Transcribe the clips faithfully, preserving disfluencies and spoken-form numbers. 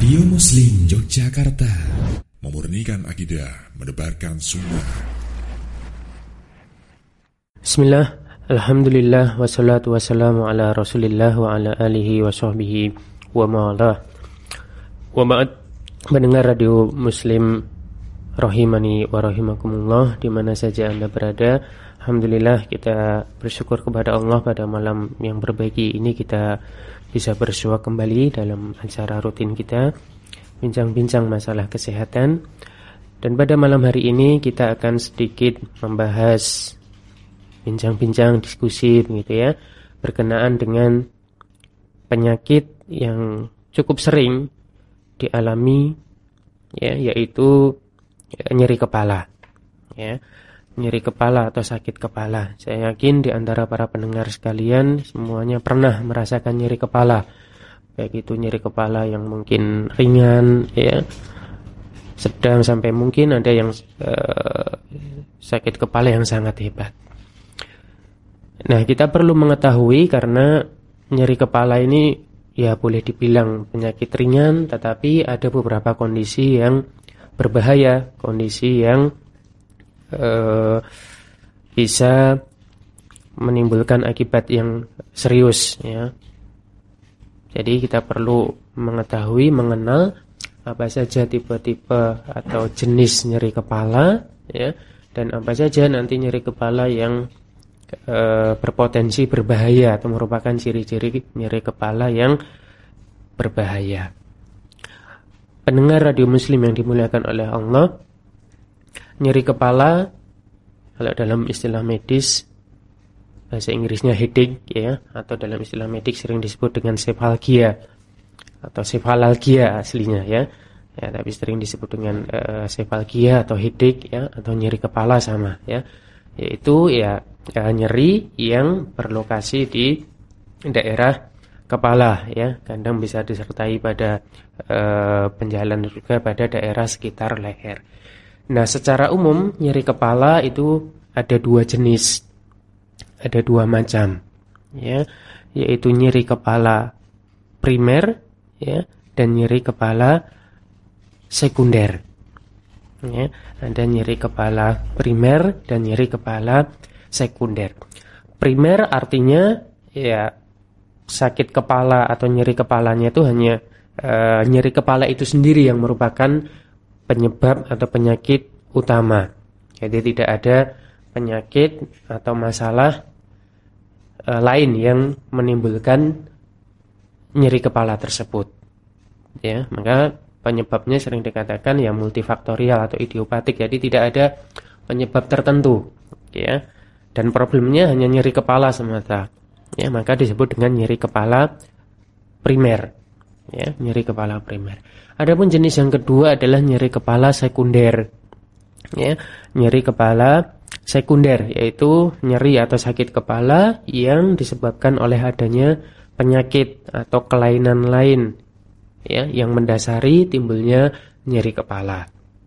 Radio Muslim Yogyakarta, memurnikan akidah, menebarkan sunnah. Bismillah, alhamdulillah, wassalatu wassalamu ala rasulillah wa ala alihi wa sahbihi wa ma'alah. Wa ba'd, mendengar Radio Muslim rahimani wa rahimakumullah, di mana saja Anda berada. Alhamdulillah, kita bersyukur kepada Allah pada malam yang berbahagia ini kita bisa bersua kembali dalam acara rutin kita, bincang-bincang masalah kesehatan. Dan pada malam hari ini kita akan sedikit membahas, bincang-bincang, diskusi gitu ya, berkenaan dengan penyakit yang cukup sering dialami, ya, yaitu ya, nyeri kepala, ya. Nyeri kepala atau sakit kepala. Saya yakin di antara para pendengar sekalian semuanya pernah merasakan nyeri kepala. Baik itu nyeri kepala yang mungkin ringan, ya, sedang, sampai mungkin ada yang uh, sakit kepala yang sangat hebat. Nah, kita perlu mengetahui karena nyeri kepala ini ya boleh dibilang penyakit ringan, tetapi ada beberapa kondisi yang berbahaya, kondisi yang Uh, bisa menimbulkan akibat yang serius, ya. Jadi kita perlu mengetahui, mengenal apa saja tipe-tipe atau jenis nyeri kepala, ya, dan apa saja nanti nyeri kepala yang uh, berpotensi berbahaya atau merupakan ciri-ciri nyeri kepala yang berbahaya. Pendengar Radio Muslim yang dimuliakan oleh Allah, nyeri kepala kalau dalam istilah medis, bahasa Inggrisnya headache, ya, atau dalam istilah medik sering disebut dengan cephalgia atau cephalalgia aslinya, ya. Ya, tapi sering disebut dengan uh, cephalgia atau headache, ya, atau nyeri kepala sama, ya. Yaitu ya, ya nyeri yang berlokasi di daerah kepala, ya. Kadang bisa disertai pada uh, penjalan juga pada daerah sekitar leher. Nah, secara umum nyeri kepala itu ada dua jenis, ada dua macam, ya, yaitu nyeri kepala primer, ya, dan nyeri kepala sekunder. Ya, ada nyeri kepala primer dan nyeri kepala sekunder. Primer artinya ya sakit kepala atau nyeri kepalanya itu hanya uh, nyeri kepala itu sendiri yang merupakan penyebab atau penyakit utama. Jadi tidak ada penyakit atau masalah e, lain yang menimbulkan nyeri kepala tersebut. Ya, maka penyebabnya sering dikatakan ya multifaktorial atau idiopatik. Jadi tidak ada penyebab tertentu, ya. Dan problemnya hanya nyeri kepala semata. Ya, maka disebut dengan nyeri kepala primer. Ya, nyeri kepala primer. Adapun jenis yang kedua adalah nyeri kepala sekunder. Ya, nyeri kepala sekunder yaitu nyeri atau sakit kepala yang disebabkan oleh adanya penyakit atau kelainan lain, ya, yang mendasari timbulnya nyeri kepala.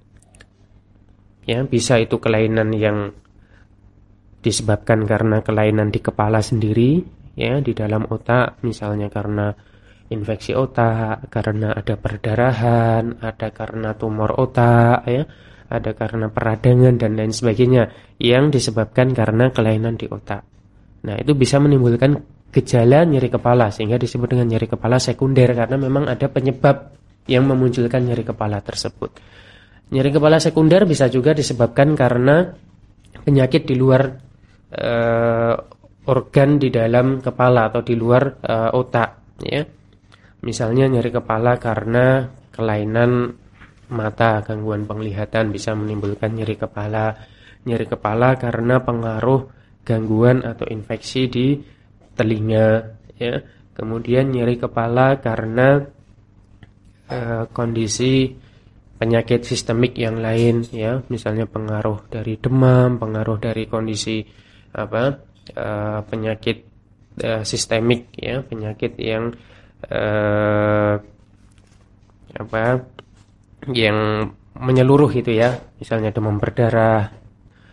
Ya, bisa itu kelainan yang disebabkan karena kelainan di kepala sendiri, ya, di dalam otak, misalnya karena infeksi otak, karena ada perdarahan, ada karena tumor otak, ya, ada karena peradangan dan lain sebagainya yang disebabkan karena kelainan di otak. Nah, itu bisa menimbulkan gejala nyeri kepala sehingga disebut dengan nyeri kepala sekunder karena memang ada penyebab yang memunculkan nyeri kepala tersebut. Nyeri kepala sekunder bisa juga disebabkan karena penyakit di luar uh, organ di dalam kepala atau di luar uh, otak, ya. Misalnya nyeri kepala karena kelainan mata, gangguan penglihatan bisa menimbulkan nyeri kepala. Nyeri kepala karena pengaruh gangguan atau infeksi di telinga, ya. Kemudian nyeri kepala karena uh, kondisi penyakit sistemik yang lain, ya. Misalnya pengaruh dari demam, pengaruh dari kondisi apa uh, penyakit uh, sistemik, ya, penyakit yang Uh, apa yang menyeluruh itu, ya, misalnya demam berdarah,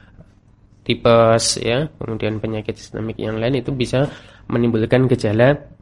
tipes, ya, kemudian penyakit sistemik yang lain itu bisa menimbulkan gejala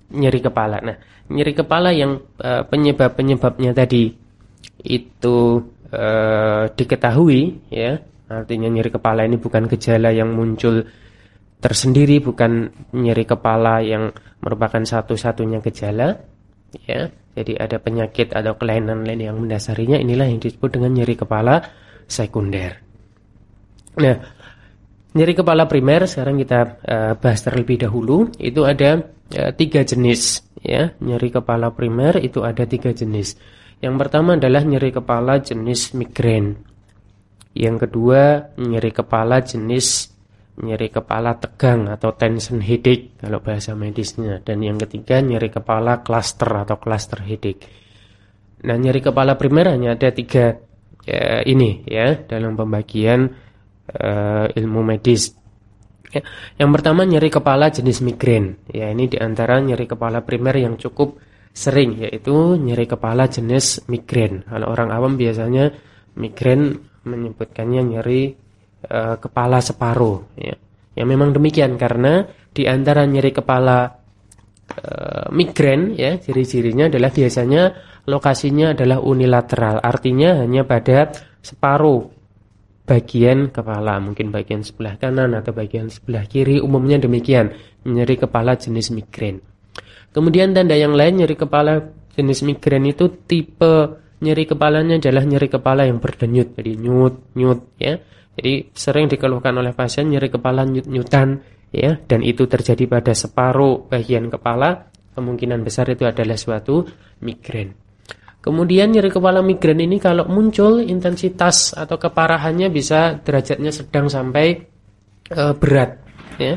nyeri kepala. Nah, nyeri kepala yang uh, penyebab-penyebabnya tadi itu uh, diketahui, ya, artinya nyeri kepala ini bukan gejala yang muncul tersendiri, bukan nyeri kepala yang merupakan satu-satunya gejala, ya. Jadi ada penyakit atau kelainan lain yang mendasarinya, inilah yang disebut dengan nyeri kepala sekunder. Nah, nyeri kepala primer sekarang kita uh, bahas terlebih dahulu. Itu ada uh, tiga jenis, ya. Nyeri kepala primer itu ada tiga jenis. Yang pertama adalah nyeri kepala jenis migrain. Yang kedua nyeri kepala jenis nyeri kepala tegang atau tension headache kalau bahasa medisnya. Dan yang ketiga nyeri kepala cluster atau cluster headache. Nah, nyeri kepala primer hanya ada tiga ya, ini ya dalam pembagian uh, ilmu medis. Ya, yang pertama nyeri kepala jenis migrain. Ya, ini diantara nyeri kepala primer yang cukup sering, yaitu nyeri kepala jenis migrain. Kalau orang awam biasanya migrain menyebutkannya nyeri uh, kepala separuh. Ya. Ya memang demikian, karena diantara nyeri kepala uh, migrain, ya ciri-cirinya adalah biasanya lokasinya adalah unilateral, artinya hanya pada separuh bagian kepala, mungkin bagian sebelah kanan atau bagian sebelah kiri, umumnya demikian nyeri kepala jenis migrain. Kemudian tanda yang lain nyeri kepala jenis migrain itu tipe nyeri kepalanya adalah nyeri kepala yang berdenyut, jadi nyut-nyut, ya. Jadi sering dikeluhkan oleh pasien nyeri kepala nyut-nyutan, ya, dan itu terjadi pada separuh bagian kepala, kemungkinan besar itu adalah suatu migrain. Kemudian nyeri kepala migrain ini kalau muncul intensitas atau keparahannya bisa derajatnya sedang sampai e, berat, ya.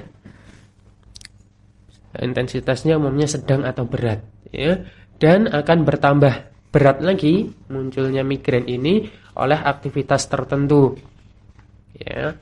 Intensitasnya umumnya sedang atau berat, ya, dan akan bertambah berat lagi munculnya migrain ini oleh aktivitas tertentu, ya,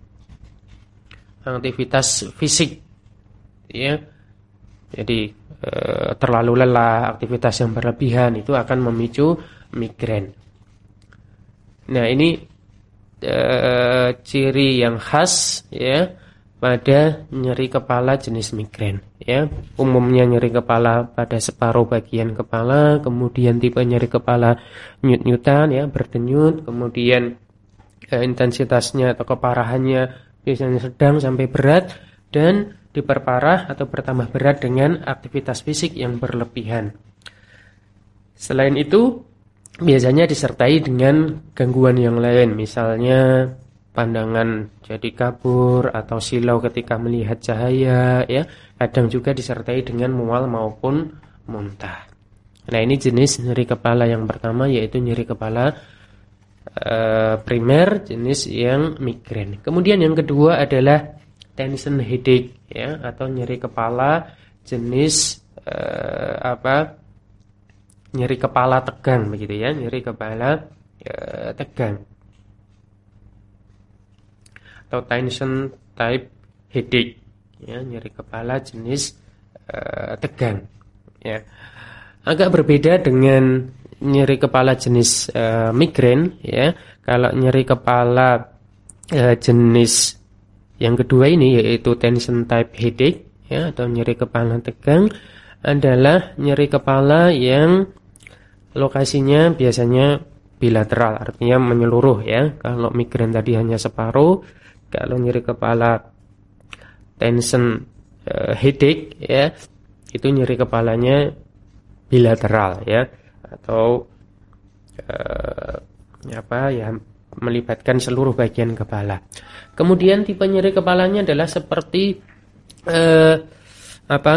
aktivitas fisik, ya. Jadi e, terlalu lelah, aktivitas yang berlebihan itu akan memicu migrain. Nah, ini e, ciri yang khas, ya, pada nyeri kepala jenis migrain, ya. Umumnya nyeri kepala pada separuh bagian kepala, kemudian tipe nyeri kepala nyut-nyutan, ya, berdenyut, kemudian eh, intensitasnya atau keparahannya biasanya sedang sampai berat, dan diperparah atau bertambah berat dengan aktivitas fisik yang berlebihan. Selain itu, biasanya disertai dengan gangguan yang lain, misalnya pandangan jadi kabur atau silau ketika melihat cahaya, ya. Kadang juga disertai dengan mual maupun muntah. Nah, ini jenis nyeri kepala yang pertama, yaitu nyeri kepala e, primer jenis yang migrain. Kemudian yang kedua adalah tension headache, ya, atau nyeri kepala jenis e, apa? Nyeri kepala tegang, begitu ya, nyeri kepala e, tegang. Atau tension type headache, ya, nyeri kepala jenis uh, tegang, ya. Agak berbeda dengan nyeri kepala jenis uh, migrain, ya. Kalau nyeri kepala uh, jenis yang kedua ini, yaitu tension type headache, ya, atau nyeri kepala tegang, adalah nyeri kepala yang lokasinya biasanya bilateral, artinya menyeluruh, ya. Kalau migrain tadi hanya separuh, kalau nyeri kepala tension uh, headache, ya, itu nyeri kepalanya bilateral, ya, atau uh, apa ya, melibatkan seluruh bagian kepala. Kemudian tipe nyeri kepalanya adalah seperti uh, apa?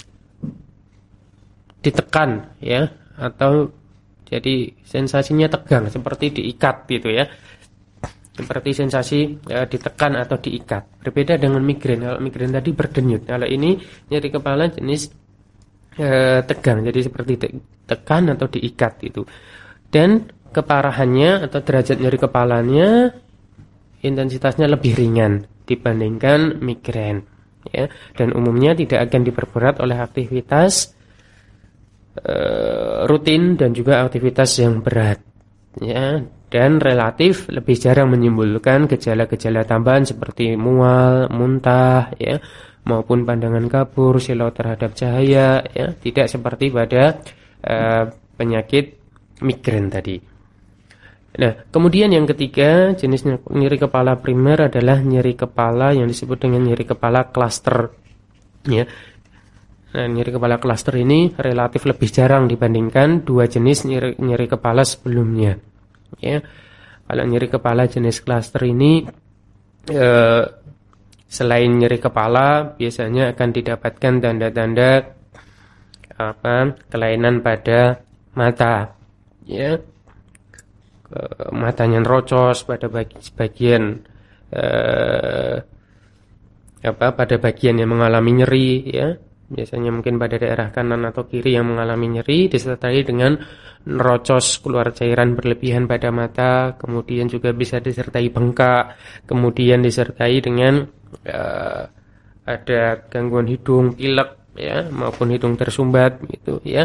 ditekan, ya, atau jadi sensasinya tegang, seperti diikat gitu, ya. Seperti sensasi e, ditekan atau diikat. Berbeda dengan migrain. Kalau migrain tadi berdenyut, kalau ini nyeri kepala jenis e, tegang, jadi seperti tekan atau diikat itu. Dan keparahannya atau derajat nyeri kepalanya intensitasnya lebih ringan dibandingkan migrain, ya. Dan umumnya tidak akan diperberat oleh aktivitas e, rutin dan juga aktivitas yang berat, ya. dan relatif lebih jarang menimbulkan gejala-gejala tambahan seperti mual, muntah, ya, maupun pandangan kabur, silau terhadap cahaya, ya, tidak seperti pada uh, penyakit migrain tadi. Nah, kemudian yang ketiga jenis nyeri kepala primer adalah nyeri kepala yang disebut dengan nyeri kepala klaster, ya. Nah, nyeri kepala klaster ini relatif lebih jarang dibandingkan dua jenis nyeri, nyeri kepala sebelumnya. Ya, kalau nyeri kepala jenis klaster ini eh, selain nyeri kepala biasanya akan didapatkan tanda-tanda apa kelainan pada mata, ya, eh, matanya rocos pada bagian eh, apa pada bagian yang mengalami nyeri, ya. Biasanya mungkin pada daerah kanan atau kiri yang mengalami nyeri disertai dengan nerocos keluar cairan berlebihan pada mata, kemudian juga bisa disertai bengkak, kemudian disertai dengan uh, ada gangguan hidung, pilek, ya, maupun hidung tersumbat gitu, ya.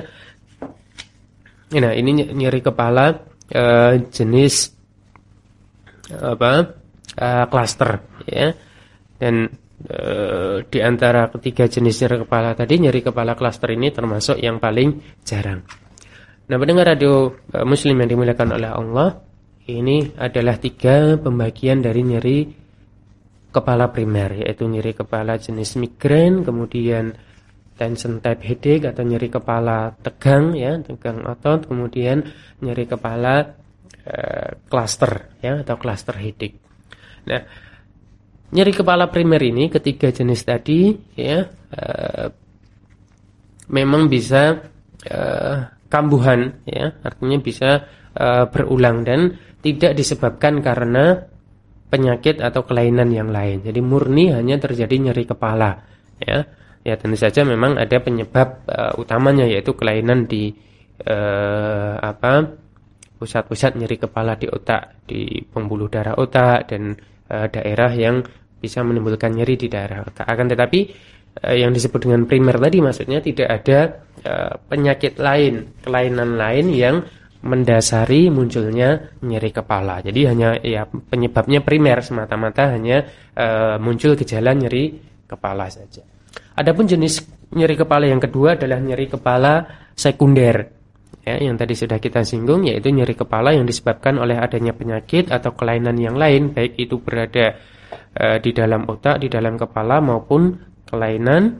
Nah, ini nyeri kepala uh, jenis apa? Uh, klaster, ya. Dan E, di antara ketiga jenis nyeri kepala tadi, nyeri kepala klaster ini termasuk yang paling jarang. Nah, pendengar radio e, Muslim yang dimuliakan oleh Allah, ini adalah tiga pembagian dari nyeri kepala primer, yaitu nyeri kepala jenis migrain, kemudian tension type headache atau nyeri kepala tegang, ya, tegang otot, kemudian nyeri kepala e, klaster, ya, atau cluster headache. Nah, nyeri kepala primer ini ketiga jenis tadi, ya, uh, memang bisa uh, kambuhan, ya, artinya bisa uh, berulang dan tidak disebabkan karena penyakit atau kelainan yang lain. Jadi murni hanya terjadi nyeri kepala, ya. Ya, tentu saja memang ada penyebab uh, utamanya, yaitu kelainan di uh, apa pusat-pusat nyeri kepala di otak, di pembuluh darah otak dan uh, daerah yang bisa menimbulkan nyeri di daerah otak. Akan tetapi eh, yang disebut dengan primer tadi maksudnya tidak ada eh, penyakit lain, kelainan lain yang mendasari munculnya nyeri kepala. Jadi hanya ya penyebabnya primer semata-mata hanya eh, muncul gejala nyeri kepala saja. Adapun jenis nyeri kepala yang kedua adalah nyeri kepala sekunder. Ya, yang tadi sudah kita singgung, yaitu nyeri kepala yang disebabkan oleh adanya penyakit atau kelainan yang lain, baik itu berada di dalam otak, di dalam kepala, maupun kelainan,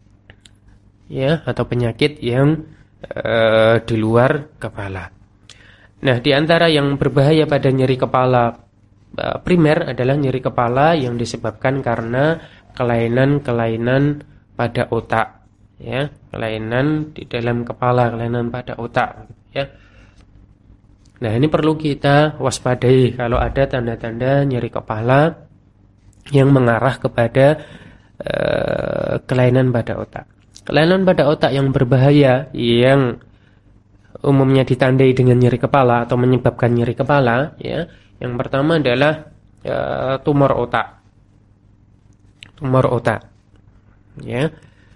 ya, atau penyakit yang uh, di luar kepala. Nah, di antara yang berbahaya pada nyeri kepala uh, primer adalah nyeri kepala yang disebabkan karena kelainan-kelainan pada otak, ya, kelainan di dalam kepala, kelainan pada otak, ya. Nah, ini perlu kita waspadai kalau ada tanda-tanda nyeri kepala yang mengarah kepada uh, kelainan pada otak. Kelainan pada otak yang berbahaya yang umumnya ditandai dengan nyeri kepala atau menyebabkan nyeri kepala, ya. Yang pertama adalah uh, tumor otak. Tumor otak. Ya.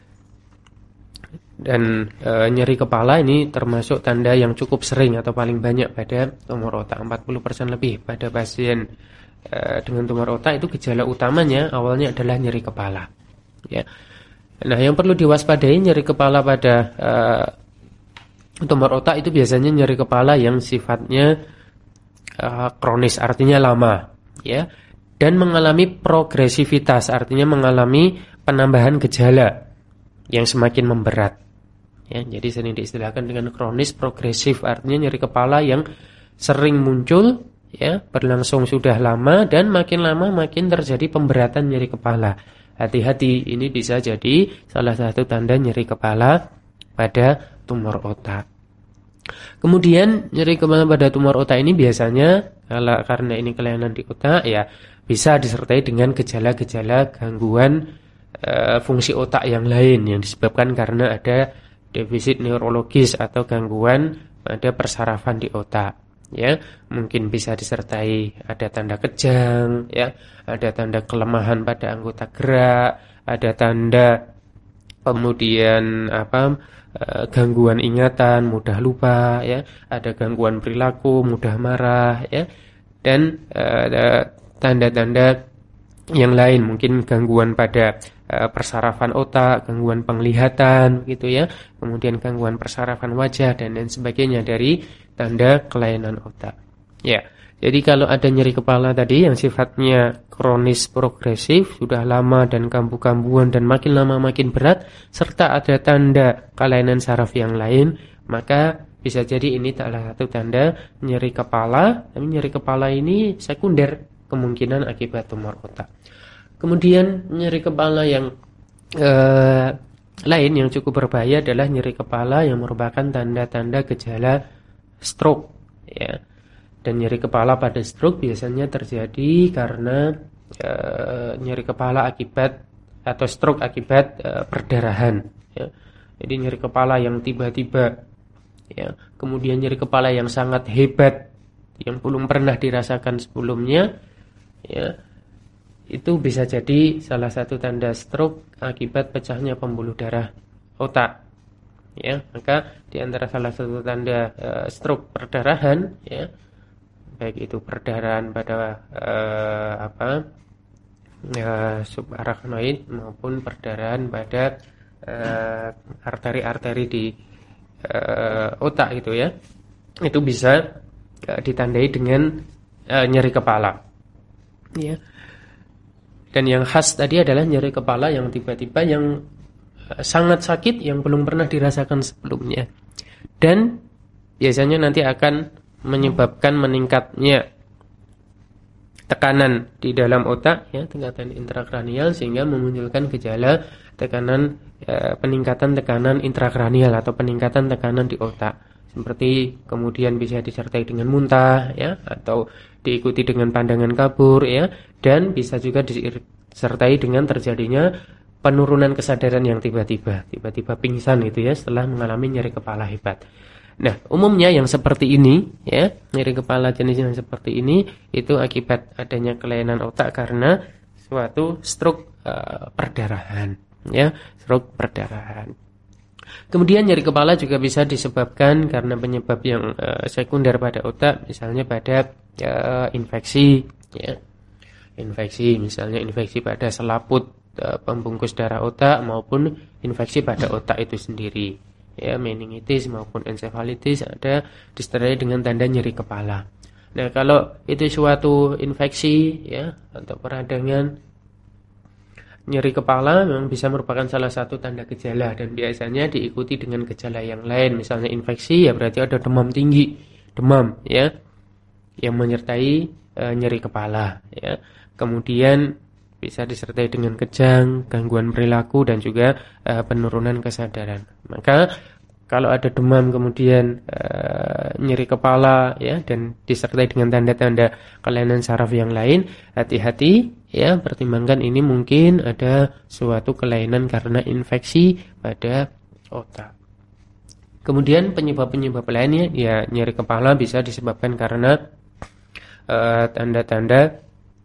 Dan uh, nyeri kepala ini termasuk tanda yang cukup sering atau paling banyak pada tumor otak, empat puluh persen lebih pada pasien dengan tumor otak itu gejala utamanya awalnya adalah nyeri kepala, ya. Nah, yang perlu diwaspadai nyeri kepala pada uh, tumor otak itu biasanya nyeri kepala yang sifatnya uh, kronis, artinya lama, ya, dan mengalami progresivitas, artinya mengalami penambahan gejala yang semakin memberat, ya. Jadi sering diistilahkan dengan kronis progresif, artinya nyeri kepala yang sering muncul, ya, berlangsung sudah lama dan makin lama makin terjadi pemberatan nyeri kepala. Hati-hati, ini bisa jadi salah satu tanda nyeri kepala pada tumor otak. Kemudian nyeri kepala pada tumor otak ini biasanya kalau karena ini kelainan di otak, ya, bisa disertai dengan gejala-gejala gangguan e, fungsi otak yang lain yang disebabkan karena ada defisit neurologis atau gangguan pada persarafan di otak. Ya, mungkin bisa disertai ada tanda kejang, ya, ada tanda kelemahan pada anggota gerak, ada tanda kemudian apa uh, gangguan ingatan, mudah lupa, ya, ada gangguan perilaku, mudah marah, ya, dan uh, ada tanda-tanda yang lain, mungkin gangguan pada uh, persarafan otak, gangguan penglihatan, gitu ya, kemudian gangguan persarafan wajah dan lain sebagainya dari tanda kelainan otak. Ya, jadi kalau ada nyeri kepala tadi yang sifatnya kronis progresif, sudah lama dan kambuh-kambuhan dan makin lama makin berat, serta ada tanda kelainan saraf yang lain, maka bisa jadi ini salah satu tanda nyeri kepala. Tapi nyeri kepala ini sekunder, kemungkinan akibat tumor otak. Kemudian nyeri kepala yang eh, lain yang cukup berbahaya adalah nyeri kepala yang merupakan tanda-tanda gejala stroke, ya. Dan nyeri kepala pada stroke biasanya terjadi karena eh, nyeri kepala akibat atau stroke akibat eh, perdarahan, ya. Jadi nyeri kepala yang tiba-tiba, ya, kemudian nyeri kepala yang sangat hebat yang belum pernah dirasakan sebelumnya, ya, itu bisa jadi salah satu tanda stroke akibat pecahnya pembuluh darah otak, ya. Maka di antara salah satu tanda uh, stroke perdarahan, ya, baik itu perdarahan pada uh, apa uh, subarachnoid maupun perdarahan pada uh, arteri-arteri di uh, otak itu, ya, itu bisa uh, ditandai dengan uh, nyeri kepala, ya. Dan yang khas tadi adalah nyeri kepala yang tiba-tiba, yang sangat sakit, yang belum pernah dirasakan sebelumnya. Dan biasanya nanti akan menyebabkan meningkatnya tekanan di dalam otak, ya, tekanan intrakranial, sehingga memunculkan gejala tekanan eh, peningkatan tekanan intrakranial atau peningkatan tekanan di otak. Seperti kemudian bisa disertai dengan muntah, ya, atau diikuti dengan pandangan kabur, ya, dan bisa juga disertai dengan terjadinya penurunan kesadaran yang tiba-tiba, tiba-tiba pingsan itu, ya, setelah mengalami nyeri kepala hebat. Nah, umumnya yang seperti ini, ya, nyeri kepala jenis yang seperti ini itu akibat adanya kelainan otak karena suatu stroke uh, perdarahan, ya, stroke perdarahan. Kemudian nyeri kepala juga bisa disebabkan karena penyebab yang uh, sekunder pada otak, misalnya pada uh, infeksi, ya. Infeksi, misalnya infeksi pada selaput uh, pembungkus darah otak maupun infeksi pada otak itu sendiri, ya, meningitis maupun encephalitis ada disertai dengan tanda nyeri kepala. Nah, kalau itu suatu infeksi, ya, atau peradangan, nyeri kepala memang bisa merupakan salah satu tanda gejala dan biasanya diikuti dengan gejala yang lain. Misalnya infeksi, ya berarti ada demam tinggi, demam, ya, yang menyertai e, nyeri kepala, ya. Kemudian bisa disertai dengan kejang, gangguan perilaku dan juga e, penurunan kesadaran. Maka kalau ada demam kemudian e, nyeri kepala, ya, dan disertai dengan tanda-tanda kelainan saraf yang lain, hati-hati, ya, pertimbangkan ini mungkin ada suatu kelainan karena infeksi pada otak. Kemudian penyebab-penyebab lainnya, ya, nyeri kepala bisa disebabkan karena uh, tanda-tanda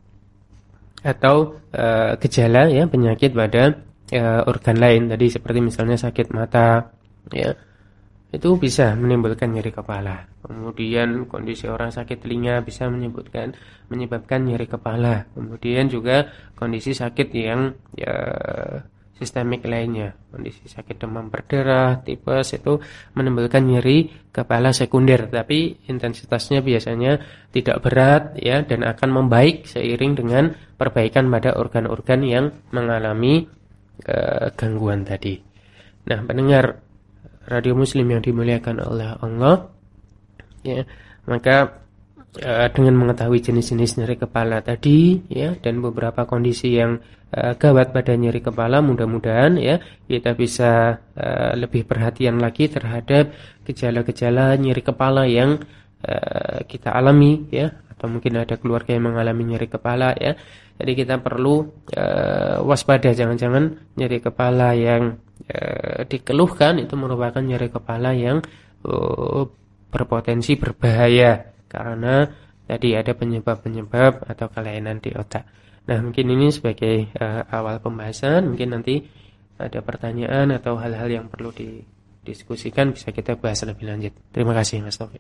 atau uh, gejala, ya, penyakit pada uh, organ lain tadi, seperti misalnya sakit mata, ya, itu bisa menimbulkan nyeri kepala. Kemudian kondisi orang sakit telinga bisa menyebabkan menyebabkan nyeri kepala. Kemudian juga kondisi sakit yang, ya, sistemik lainnya, kondisi sakit demam berdarah, tipes, itu menimbulkan nyeri kepala sekunder, tapi intensitasnya biasanya tidak berat, ya, dan akan membaik seiring dengan perbaikan pada organ-organ yang mengalami uh, gangguan tadi. Nah, pendengar Radio Muslim yang dimuliakan oleh Allah, ya, maka e, dengan mengetahui jenis-jenis nyeri kepala tadi, ya, dan beberapa kondisi yang e, gawat pada nyeri kepala, mudah-mudahan, ya, kita bisa e, lebih perhatian lagi terhadap gejala-gejala nyeri kepala yang e, kita alami, ya, atau mungkin ada keluarga yang mengalami nyeri kepala, ya. Jadi kita perlu e, waspada, jangan-jangan nyeri kepala yang e, dikeluhkan itu merupakan nyeri kepala yang e, berpotensi berbahaya karena tadi ada penyebab-penyebab atau kelainan di otak. Nah, mungkin ini sebagai e, awal pembahasan. Mungkin nanti ada pertanyaan atau hal-hal yang perlu di, diskusikan, bisa kita bahas lebih lanjut. Terima kasih Mas Taufik.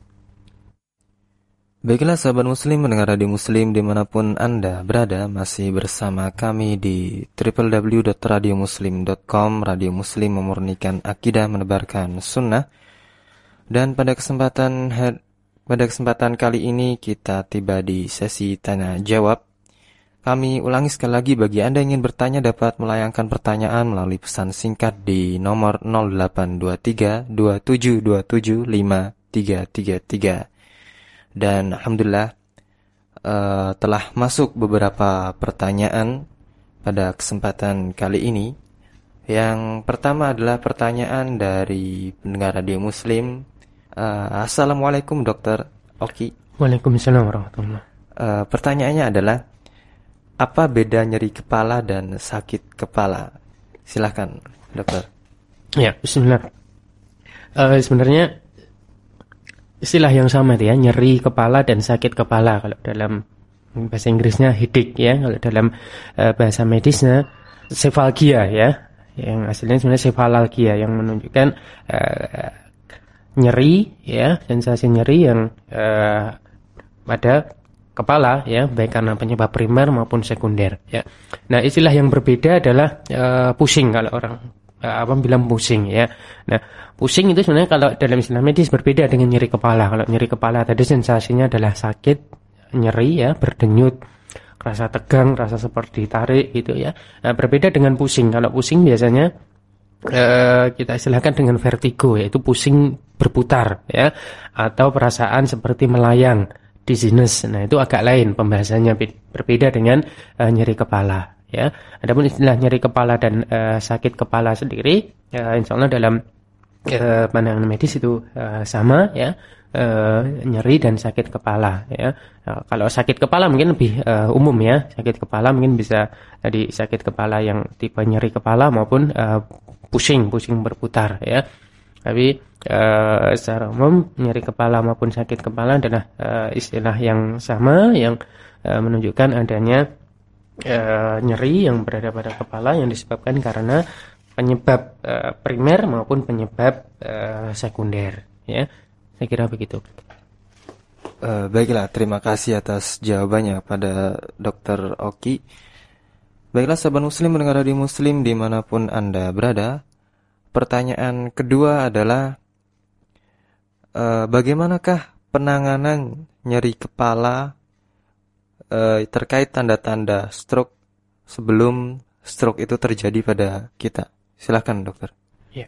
Baiklah sahabat muslim, mendengar radio muslim dimanapun Anda berada, masih bersama kami di w w w dot radio muslim dot com. Radio Muslim memurnikan akidah, menebarkan sunnah. Dan pada kesempatan pada kesempatan kali ini kita tiba di sesi tanya jawab. Kami ulangi sekali lagi, bagi Anda yang ingin bertanya dapat melayangkan pertanyaan melalui pesan singkat di nomor nol delapan dua tiga dua tujuh dua tujuh lima tiga tiga tiga. Dan alhamdulillah uh, telah masuk beberapa pertanyaan pada kesempatan kali ini. Yang pertama adalah pertanyaan dari pendengar radio muslim. uh, Assalamualaikum Dokter Oki. Waalaikumsalam warahmatullahi wabarakatuh. uh, Pertanyaannya adalah, apa beda nyeri kepala dan sakit kepala? Silakan dokter. Ya, bismillah. uh, Sebenarnya istilah yang sama ya, nyeri kepala dan sakit kepala. Kalau dalam bahasa Inggrisnya headache ya, kalau dalam uh, bahasa medisnya cephalgia ya, yang aslinya sebenarnya cephalalgia, yang menunjukkan uh, nyeri ya, sensasi nyeri yang uh, pada kepala ya, baik karena penyebab primer maupun sekunder ya. Nah, istilah yang berbeda adalah uh, pusing, kalau orang uh, apa bilang pusing ya. Nah, pusing itu sebenarnya kalau dalam istilah medis berbeda dengan nyeri kepala. Kalau nyeri kepala tadi sensasinya adalah sakit, nyeri ya, berdenyut, rasa tegang, rasa seperti ditarik gitu ya. Nah, berbeda dengan pusing. Kalau pusing biasanya uh, kita istilahkan dengan vertigo, yaitu pusing berputar ya, atau perasaan seperti melayang, dizziness. Nah, itu agak lain pembahasannya, berbeda dengan uh, nyeri kepala ya. Adapun istilah nyeri kepala dan uh, sakit kepala sendiri uh, insya Allah dalam uh, pandangan medis itu uh, sama ya, uh, nyeri dan sakit kepala ya. Uh, kalau sakit kepala mungkin lebih uh, umum ya. Sakit kepala mungkin bisa tadi sakit kepala yang tipe nyeri kepala maupun uh, pusing, pusing berputar ya. Tapi uh, secara umum nyeri kepala maupun sakit kepala adalah uh, istilah yang sama, yang uh, menunjukkan adanya uh, nyeri yang berada pada kepala yang disebabkan karena penyebab uh, primer maupun penyebab uh, sekunder ya. Saya kira begitu. Uh, baiklah, terima kasih atas jawabannya pada Dokter Oki. Baiklah sahabat muslim, mendengar radio muslim dimanapun Anda berada. Pertanyaan kedua adalah, uh, bagaimanakah penanganan nyeri kepala uh, terkait tanda-tanda stroke sebelum stroke itu terjadi pada kita? Silakan dokter. Ya.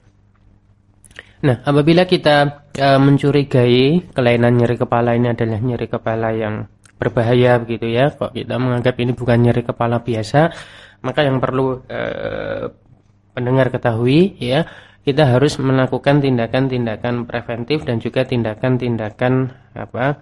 Nah, apabila kita uh, mencurigai kelainan nyeri kepala ini adalah nyeri kepala yang berbahaya begitu ya, kok kita menganggap ini bukan nyeri kepala biasa, maka yang perlu uh, pendengar ketahui ya, kita harus melakukan tindakan-tindakan preventif dan juga tindakan-tindakan apa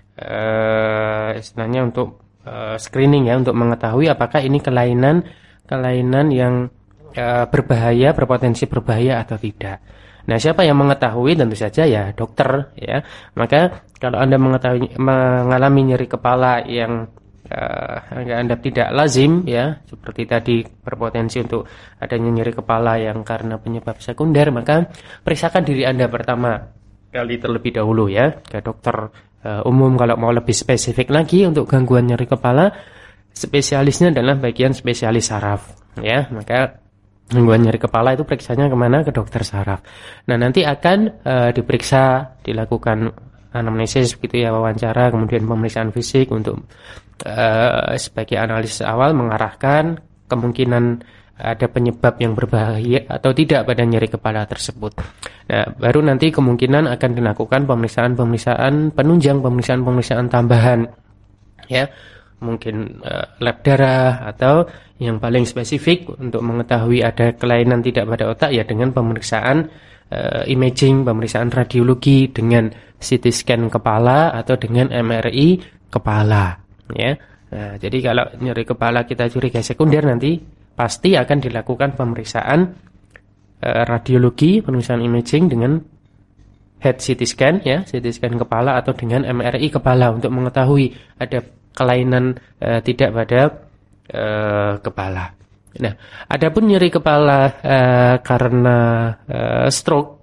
uh, istilahnya untuk uh, screening ya, untuk mengetahui apakah ini kelainan kelainan yang uh, berbahaya, berpotensi berbahaya atau tidak. Nah, siapa yang mengetahui? Tentu saja ya dokter ya. Maka kalau Anda mengetahui mengalami nyeri kepala yang Uh, Anda tidak lazim ya, seperti tadi berpotensi untuk adanya nyeri kepala yang karena penyebab sekunder, maka periksakan diri Anda pertama kali terlebih dahulu ya ke dokter uh, umum. Kalau mau lebih spesifik lagi untuk gangguan nyeri kepala, spesialisnya adalah bagian spesialis saraf ya. Maka gangguan nyeri kepala itu periksanya kemana? Ke dokter saraf. Nah, nanti akan uh, diperiksa, dilakukan anamnesis begitu ya, wawancara, kemudian pemeriksaan fisik untuk uh, sebagai analisis awal mengarahkan kemungkinan ada penyebab yang berbahaya atau tidak pada nyeri kepala tersebut. Nah, baru nanti kemungkinan akan dilakukan pemeriksaan-pemeriksaan penunjang, pemeriksaan-pemeriksaan tambahan ya, mungkin uh, lab darah, atau yang paling spesifik untuk mengetahui ada kelainan tidak pada otak ya dengan pemeriksaan uh, imaging, pemeriksaan radiologi dengan C T scan kepala atau dengan M R I kepala ya. Nah, jadi kalau nyeri kepala kita curiga sekunder, nanti pasti akan dilakukan pemeriksaan uh, radiologi, pemeriksaan imaging dengan head C T scan ya, C T scan kepala atau dengan M R I kepala untuk mengetahui ada kelainan uh, tidak pada uh, kepala. Nah, adapun nyeri kepala uh, karena uh, stroke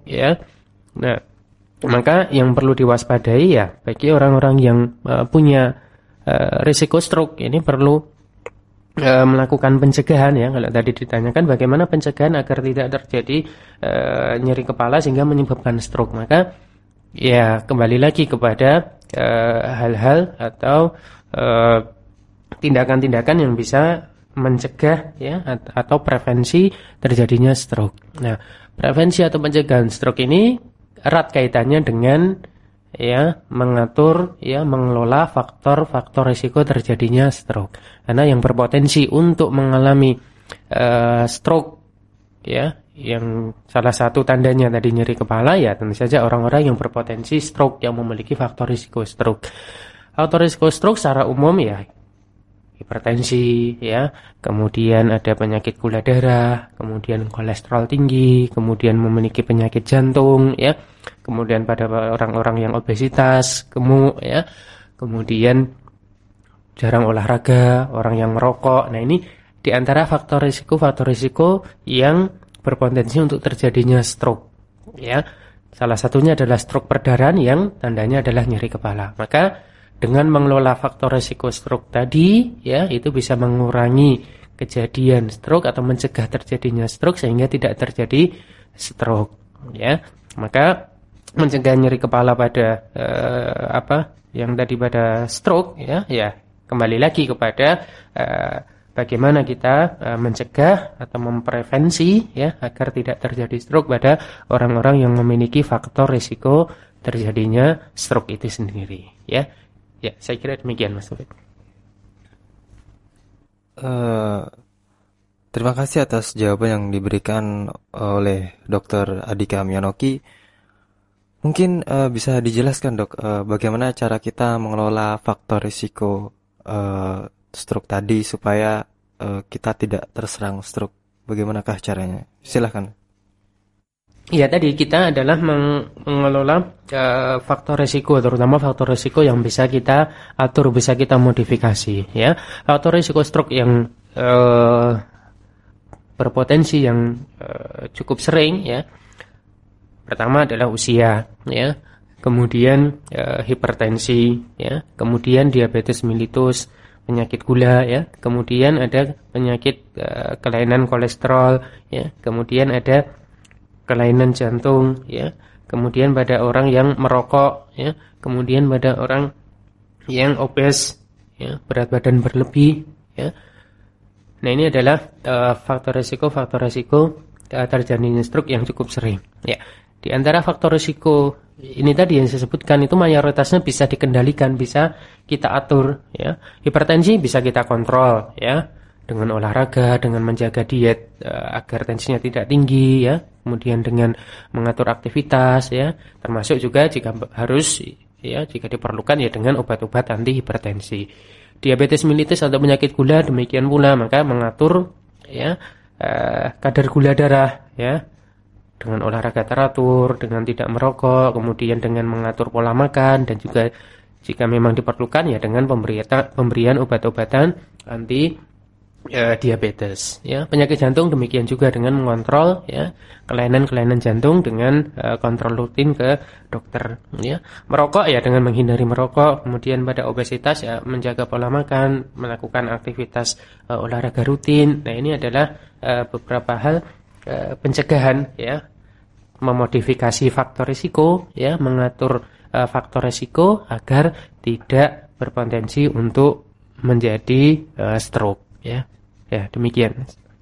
ya. Nah, maka yang perlu diwaspadai ya bagi orang-orang yang uh, punya uh, risiko stroke ini perlu uh, melakukan pencegahan ya. Kalau tadi ditanyakan bagaimana pencegahan agar tidak terjadi uh, nyeri kepala sehingga menyebabkan stroke, maka ya kembali lagi kepada uh, hal-hal atau uh, tindakan-tindakan yang bisa mencegah ya atau prevensi terjadinya stroke. Nah, prevensi atau pencegahan stroke ini erat kaitannya dengan ya mengatur ya mengelola faktor-faktor risiko terjadinya stroke. Karena yang berpotensi untuk mengalami uh, stroke ya, yang salah satu tandanya tadi nyeri kepala ya tentu saja orang-orang yang berpotensi stroke yang memiliki faktor risiko stroke. Faktor risiko stroke secara umum ya hipertensi ya, kemudian ada penyakit gula darah, kemudian kolesterol tinggi, kemudian memiliki penyakit jantung ya, kemudian pada orang-orang yang obesitas, gemuk ya, kemudian jarang olahraga, orang yang merokok. Nah, ini di antara faktor risiko-faktor risiko yang berpotensi untuk terjadinya stroke ya. Salah satunya adalah stroke perdarahan yang tandanya adalah nyeri kepala. Maka dengan mengelola faktor risiko stroke tadi ya, itu bisa mengurangi kejadian stroke atau mencegah terjadinya stroke sehingga tidak terjadi stroke ya. Maka mencegah nyeri kepala pada eh, apa yang tadi pada stroke ya, ya kembali lagi kepada eh, bagaimana kita uh, mencegah atau memprevensi ya agar tidak terjadi stroke pada orang-orang yang memiliki faktor risiko terjadinya stroke itu sendiri ya. Ya, saya kira demikian Mas Taufik. Uh, terima kasih atas jawaban yang diberikan oleh Dokter Adhika Miyanoki. Mungkin uh, bisa dijelaskan Dok, uh, bagaimana cara kita mengelola faktor risiko uh, stroke tadi supaya uh, kita tidak terserang stroke. Bagaimanakah caranya? Silakan. Ya, tadi kita adalah meng- mengelola uh, faktor risiko, terutama faktor risiko yang bisa kita atur, bisa kita modifikasi ya. Faktor risiko stroke yang uh, berpotensi yang uh, cukup sering ya. Pertama adalah usia ya. Kemudian uh, hipertensi ya, kemudian diabetes mellitus, penyakit gula ya, kemudian ada penyakit uh, kelainan kolesterol ya, kemudian ada kelainan jantung ya, kemudian pada orang yang merokok ya, kemudian pada orang yang obes ya, berat badan berlebih ya. Nah, ini adalah uh, faktor risiko faktor risiko uh, terjadinya stroke yang cukup sering ya. Di antara faktor risiko ini tadi yang saya sebutkan itu mayoritasnya bisa dikendalikan, bisa kita atur ya. Hipertensi bisa kita kontrol ya dengan olahraga, dengan menjaga diet uh, agar tensinya tidak tinggi ya. Kemudian dengan mengatur aktivitas ya, termasuk juga jika harus ya jika diperlukan ya dengan obat-obat anti hipertensi. Diabetes mellitus atau penyakit gula demikian pula, maka mengatur ya uh, kadar gula darah ya dengan olahraga teratur, dengan tidak merokok, kemudian dengan mengatur pola makan, dan juga jika memang diperlukan ya dengan pemberian pemberian obat-obatan anti e, diabetes ya. Penyakit jantung demikian juga dengan mengontrol ya kelainan-kelainan jantung dengan e, kontrol rutin ke dokter ya. Merokok ya dengan menghindari merokok, kemudian pada obesitas ya menjaga pola makan, melakukan aktivitas e, olahraga rutin. Nah, ini adalah e, beberapa hal pencegahan ya, memodifikasi faktor risiko ya, mengatur uh, faktor risiko agar tidak berpotensi untuk menjadi uh, stroke ya. Ya, demikian.